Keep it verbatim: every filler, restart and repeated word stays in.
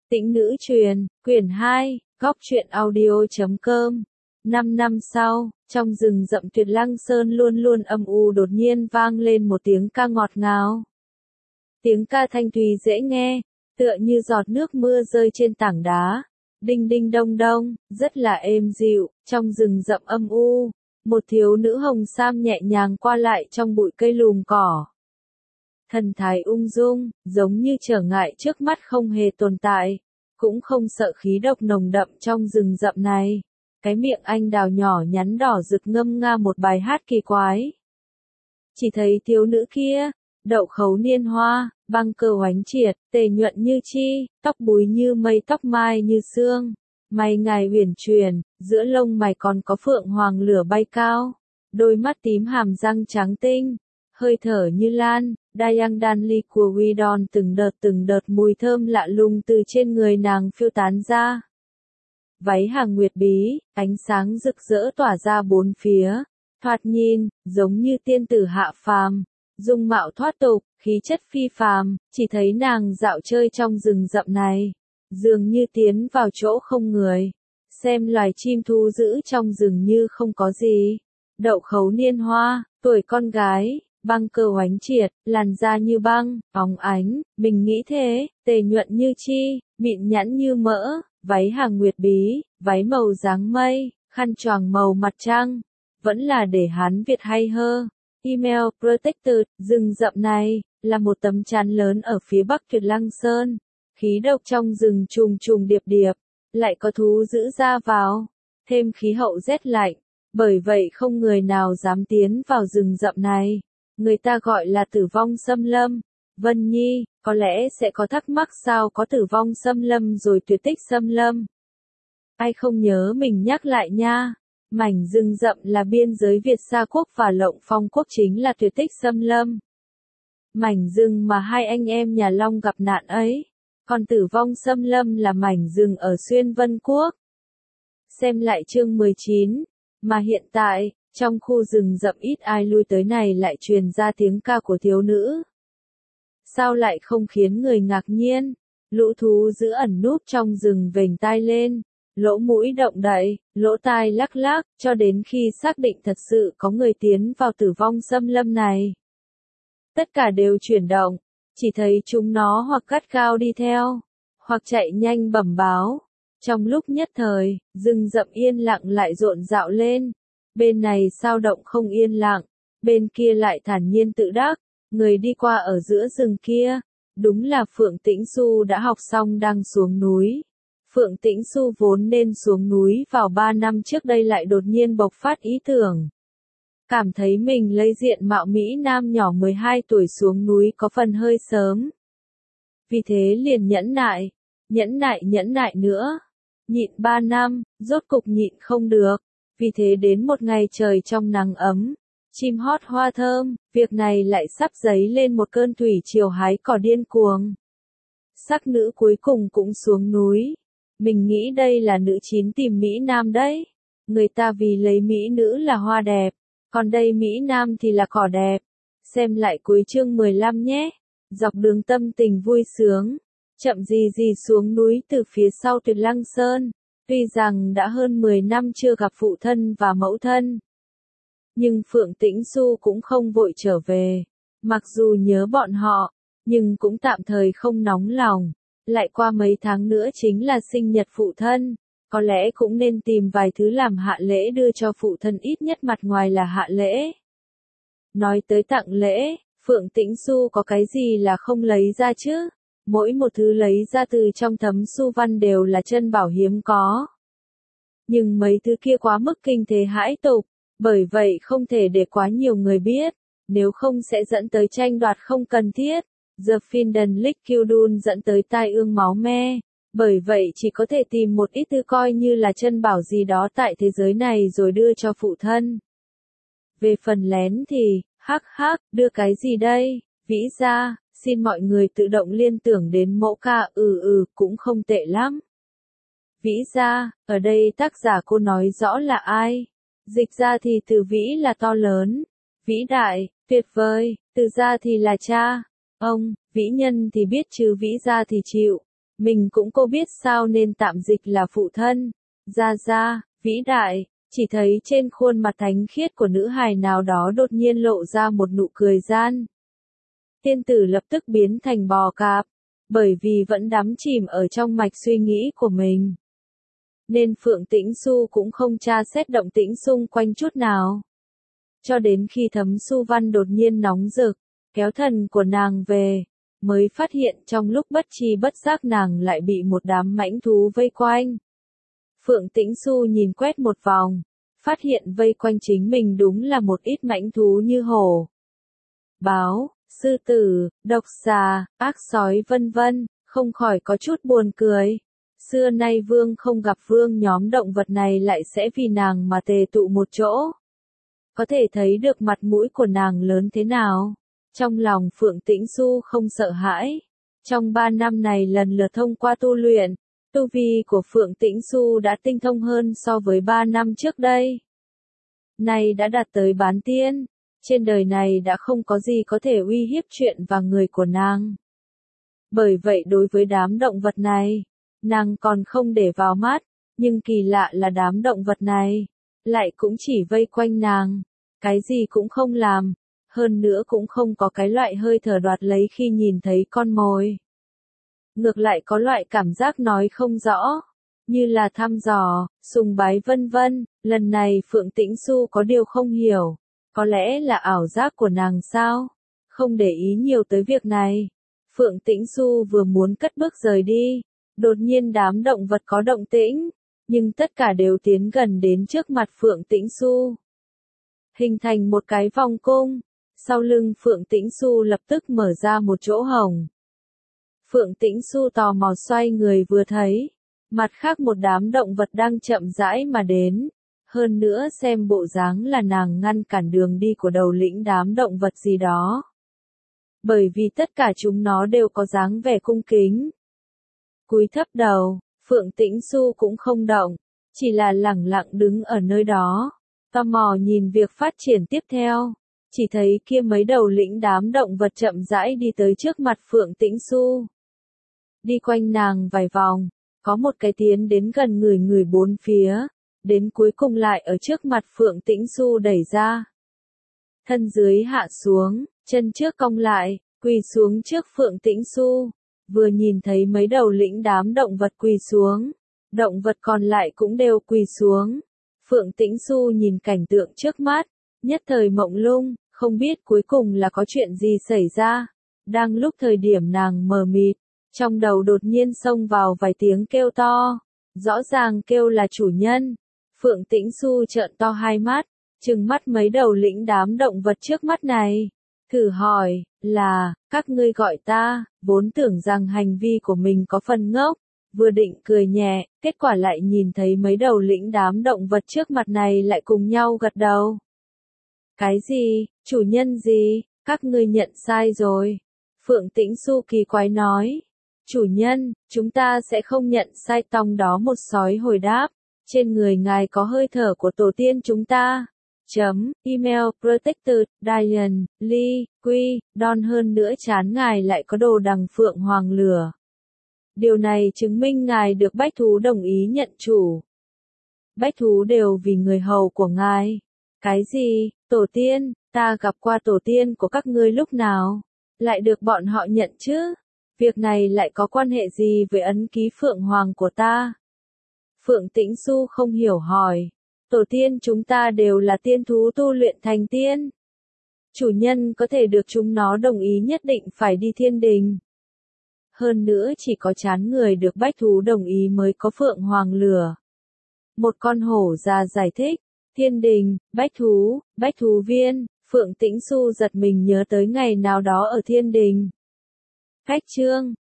Tĩnh nữ truyền, quyển hai, góc truyện audio chấm com. Năm năm sau, trong rừng rậm Tuyệt Lăng Sơn luôn luôn âm u đột nhiên vang lên một tiếng ca ngọt ngào. Tiếng ca thanh thúy dễ nghe, tựa như giọt nước mưa rơi trên tảng đá. Đinh đinh đông đông, rất là êm dịu, trong rừng rậm âm u. Một thiếu nữ hồng sam nhẹ nhàng qua lại trong bụi cây lùm cỏ. Thần thái ung dung, giống như trở ngại trước mắt không hề tồn tại, cũng không sợ khí độc nồng đậm trong rừng rậm này. Cái miệng anh đào nhỏ nhắn đỏ rực ngâm nga một bài hát kỳ quái. Chỉ thấy thiếu nữ kia, đậu khấu niên hoa, băng cơ oánh triệt, tề nhuận như chi, tóc búi như mây tóc mai như sương. Mày ngài huyền truyền, giữa lông mày còn có phượng hoàng lửa bay cao, đôi mắt tím hàm răng trắng tinh, hơi thở như lan, Dayang Danli của Widon từng đợt từng đợt mùi thơm lạ lùng từ trên người nàng phiêu tán ra. Váy hàng nguyệt bí, ánh sáng rực rỡ tỏa ra bốn phía, thoạt nhìn, giống như tiên tử hạ phàm, dung mạo thoát tục, khí chất phi phàm, chỉ thấy nàng dạo chơi trong rừng rậm này. Dường như tiến vào chỗ không người, xem loài chim thú dữ trong rừng như không có gì. Đậu khấu niên hoa, tuổi con gái, băng cơ oánh triệt, làn da như băng, óng ánh, mình nghĩ thế, tề nhuận như chi, mịn nhẵn như mỡ, váy hàng nguyệt bí, váy màu dáng mây, khăn choàng màu mặt trăng, vẫn là để Hán Việt hay hơ. Email Protected, rừng rậm này, là một tấm chắn lớn ở phía bắc Tuyệt Lăng Sơn. Khí độc trong rừng trùng trùng điệp điệp, lại có thú dữ ra vào, thêm khí hậu rét lạnh, bởi vậy không người nào dám tiến vào rừng rậm này. Người ta gọi là tử vong xâm lâm. Vân Nhi, có lẽ sẽ có thắc mắc sao có tử vong xâm lâm rồi tuyệt tích xâm lâm. Ai không nhớ mình nhắc lại nha. Mảnh rừng rậm là biên giới Việt Sa Quốc và Lộng Phong Quốc chính là tuyệt tích xâm lâm. Mảnh rừng mà hai anh em nhà Long gặp nạn ấy. Còn tử vong xâm lâm là mảnh rừng ở Xuyên Vân Quốc. Xem lại chương mười chín. Mà hiện tại, trong khu rừng rậm ít ai lui tới này lại truyền ra tiếng ca của thiếu nữ. Sao lại không khiến người ngạc nhiên? Lũ thú giữ ẩn núp trong rừng vểnh tai lên, lỗ mũi động đậy, lỗ tai lắc lắc, cho đến khi xác định thật sự có người tiến vào tử vong xâm lâm này. Tất cả đều chuyển động. Chỉ thấy chúng nó hoặc cắt cao đi theo, hoặc chạy nhanh bẩm báo. Trong lúc nhất thời, rừng rậm yên lặng lại rộn rạo lên. Bên này sao động không yên lặng, bên kia lại thản nhiên tự đắc. Người đi qua ở giữa rừng kia, đúng là Phượng Tĩnh Xu đã học xong đang xuống núi. Phượng Tĩnh Xu vốn nên xuống núi vào ba năm trước đây lại đột nhiên bộc phát ý tưởng. Cảm thấy mình lấy diện mạo Mỹ Nam nhỏ mười hai tuổi xuống núi có phần hơi sớm. Vì thế liền nhẫn nại, nhẫn nại nhẫn nại nữa. Nhịn ba năm, rốt cục nhịn không được. Vì thế đến một ngày trời trong nắng ấm, chim hót hoa thơm, việc này lại sắp dấy lên một cơn thủy triều hái cỏ điên cuồng. Sắc nữ cuối cùng cũng xuống núi. Mình nghĩ đây là nữ chín tìm Mỹ Nam đấy. Người ta vì lấy Mỹ nữ là hoa đẹp. Còn đây Mỹ Nam thì là cỏ đẹp. Xem lại cuối chương mười lăm nhé. Dọc đường tâm tình vui sướng. Chậm gì gì xuống núi từ phía sau Tuyệt Lăng Sơn. Tuy rằng đã hơn mười năm chưa gặp phụ thân và mẫu thân. Nhưng Phượng Tĩnh Xu cũng không vội trở về. Mặc dù nhớ bọn họ, nhưng cũng tạm thời không nóng lòng. Lại qua mấy tháng nữa chính là sinh nhật phụ thân. Có lẽ cũng nên tìm vài thứ làm hạ lễ đưa cho phụ thân ít nhất mặt ngoài là hạ lễ. Nói tới tặng lễ, Phượng Tĩnh Xu có cái gì là không lấy ra chứ? Mỗi một thứ lấy ra từ trong thấm xu văn đều là chân bảo hiếm có. Nhưng mấy thứ kia quá mức kinh thế hãi tục, bởi vậy không thể để quá nhiều người biết, nếu không sẽ dẫn tới tranh đoạt không cần thiết. The Finden Liquidun dẫn tới tai ương máu me. Bởi vậy chỉ có thể tìm một ít thứ coi như là chân bảo gì đó tại thế giới này rồi đưa cho phụ thân. Về phần lén thì, hắc hắc, đưa cái gì đây? Vĩ gia, xin mọi người tự động liên tưởng đến mẫu ca, ừ ừ, cũng không tệ lắm. Vĩ gia, ở đây tác giả cô nói rõ là ai? Dịch ra thì từ vĩ là to lớn, vĩ đại, tuyệt vời, từ gia thì là cha, ông, vĩ nhân thì biết chứ vĩ gia thì chịu. Mình cũng cô biết sao nên tạm dịch là phụ thân. Ra ra, vĩ đại, chỉ thấy trên khuôn mặt thánh khiết của nữ hài nào đó đột nhiên lộ ra một nụ cười gian. Tiên tử lập tức biến thành bò cạp, bởi vì vẫn đắm chìm ở trong mạch suy nghĩ của mình. Nên Phượng Tĩnh Xu cũng không tra xét động tĩnh xung quanh chút nào. Cho đến khi Thấm Su Văn đột nhiên nóng rực, kéo thần của nàng về, mới phát hiện trong lúc bất tri bất giác nàng lại bị một đám mãnh thú vây quanh. Phượng Tĩnh Xu nhìn quét một vòng, phát hiện vây quanh chính mình đúng là một ít mãnh thú như hổ, báo, sư tử, độc xà, ác sói vân vân, không khỏi có chút buồn cười. Xưa nay vương không gặp vương nhóm động vật này lại sẽ vì nàng mà tề tụ một chỗ. Có thể thấy được mặt mũi của nàng lớn thế nào. Trong lòng Phượng Tĩnh Xu không sợ hãi. Trong ba năm này lần lượt thông qua tu luyện, tu vi của Phượng Tĩnh Xu đã tinh thông hơn so với ba năm trước đây. Nay đã đạt tới bán tiên. Trên đời này đã không có gì có thể uy hiếp chuyện và người của nàng. Bởi vậy đối với đám động vật này, nàng còn không để vào mắt, nhưng kỳ lạ là đám động vật này, lại cũng chỉ vây quanh nàng, cái gì cũng không làm, hơn nữa cũng không có cái loại hơi thở đoạt lấy khi nhìn thấy con mồi. Ngược lại có loại cảm giác nói không rõ, như là thăm dò, sùng bái vân vân, lần này Phượng Tĩnh Xu có điều không hiểu. Có lẽ là ảo giác của nàng sao? Không để ý nhiều tới việc này. Phượng Tĩnh Xu vừa muốn cất bước rời đi. Đột nhiên đám động vật có động tĩnh. Nhưng tất cả đều tiến gần đến trước mặt Phượng Tĩnh Xu. Hình thành một cái vòng cung. Sau lưng Phượng Tĩnh Xu lập tức mở ra một chỗ hổng. Phượng Tĩnh Xu tò mò xoay người vừa thấy. Mặt khác một đám động vật đang chậm rãi mà đến. Hơn nữa xem bộ dáng là nàng ngăn cản đường đi của đầu lĩnh đám động vật gì đó. Bởi vì tất cả chúng nó đều có dáng vẻ cung kính. Cúi thấp đầu, Phượng Tĩnh Xu cũng không động, chỉ là lẳng lặng đứng ở nơi đó, tò mò nhìn việc phát triển tiếp theo. Chỉ thấy kia mấy đầu lĩnh đám động vật chậm rãi đi tới trước mặt Phượng Tĩnh Xu. Đi quanh nàng vài vòng, có một cái tiến đến gần người người bốn phía. Đến cuối cùng lại ở trước mặt Phượng Tĩnh Xu đẩy ra. Thân dưới hạ xuống, chân trước cong lại, quỳ xuống trước Phượng Tĩnh Xu. Vừa nhìn thấy mấy đầu lĩnh đám động vật quỳ xuống, động vật còn lại cũng đều quỳ xuống. Phượng Tĩnh Xu nhìn cảnh tượng trước mắt, nhất thời mộng lung, không biết cuối cùng là có chuyện gì xảy ra. Đang lúc thời điểm nàng mờ mịt, trong đầu đột nhiên xông vào vài tiếng kêu to, rõ ràng kêu là chủ nhân. Phượng Tĩnh Xu trợn to hai mắt, trừng mắt mấy đầu lĩnh đám động vật trước mắt này. Thử hỏi, là, các ngươi gọi ta, vốn tưởng rằng hành vi của mình có phần ngốc, vừa định cười nhẹ, kết quả lại nhìn thấy mấy đầu lĩnh đám động vật trước mặt này lại cùng nhau gật đầu. Cái gì, chủ nhân gì, các ngươi nhận sai rồi. Phượng Tĩnh Xu kỳ quái nói, chủ nhân, chúng ta sẽ không nhận sai. Tòng đó một sói hồi đáp. Trên người ngài có hơi thở của tổ tiên chúng ta. Chấm, email, protected, Diane, Lee, Quy, Don hơn nữa chán ngài lại có đồ đằng phượng hoàng lửa. Điều này chứng minh ngài được bách thú đồng ý nhận chủ. Bách thú đều vì người hầu của ngài. Cái gì, tổ tiên, ta gặp qua tổ tiên của các ngươi lúc nào? Lại được bọn họ nhận chứ? Việc này lại có quan hệ gì với ấn ký phượng hoàng của ta? Phượng Tĩnh Xu không hiểu hỏi. Tổ tiên chúng ta đều là tiên thú tu luyện thành tiên. Chủ nhân có thể được chúng nó đồng ý nhất định phải đi thiên đình. Hơn nữa chỉ có chán người được bách thú đồng ý mới có phượng hoàng lửa. Một con hổ già giải thích. Thiên đình, bách thú, bách thú viên. Phượng Tĩnh Xu giật mình nhớ tới ngày nào đó ở thiên đình. Cách chương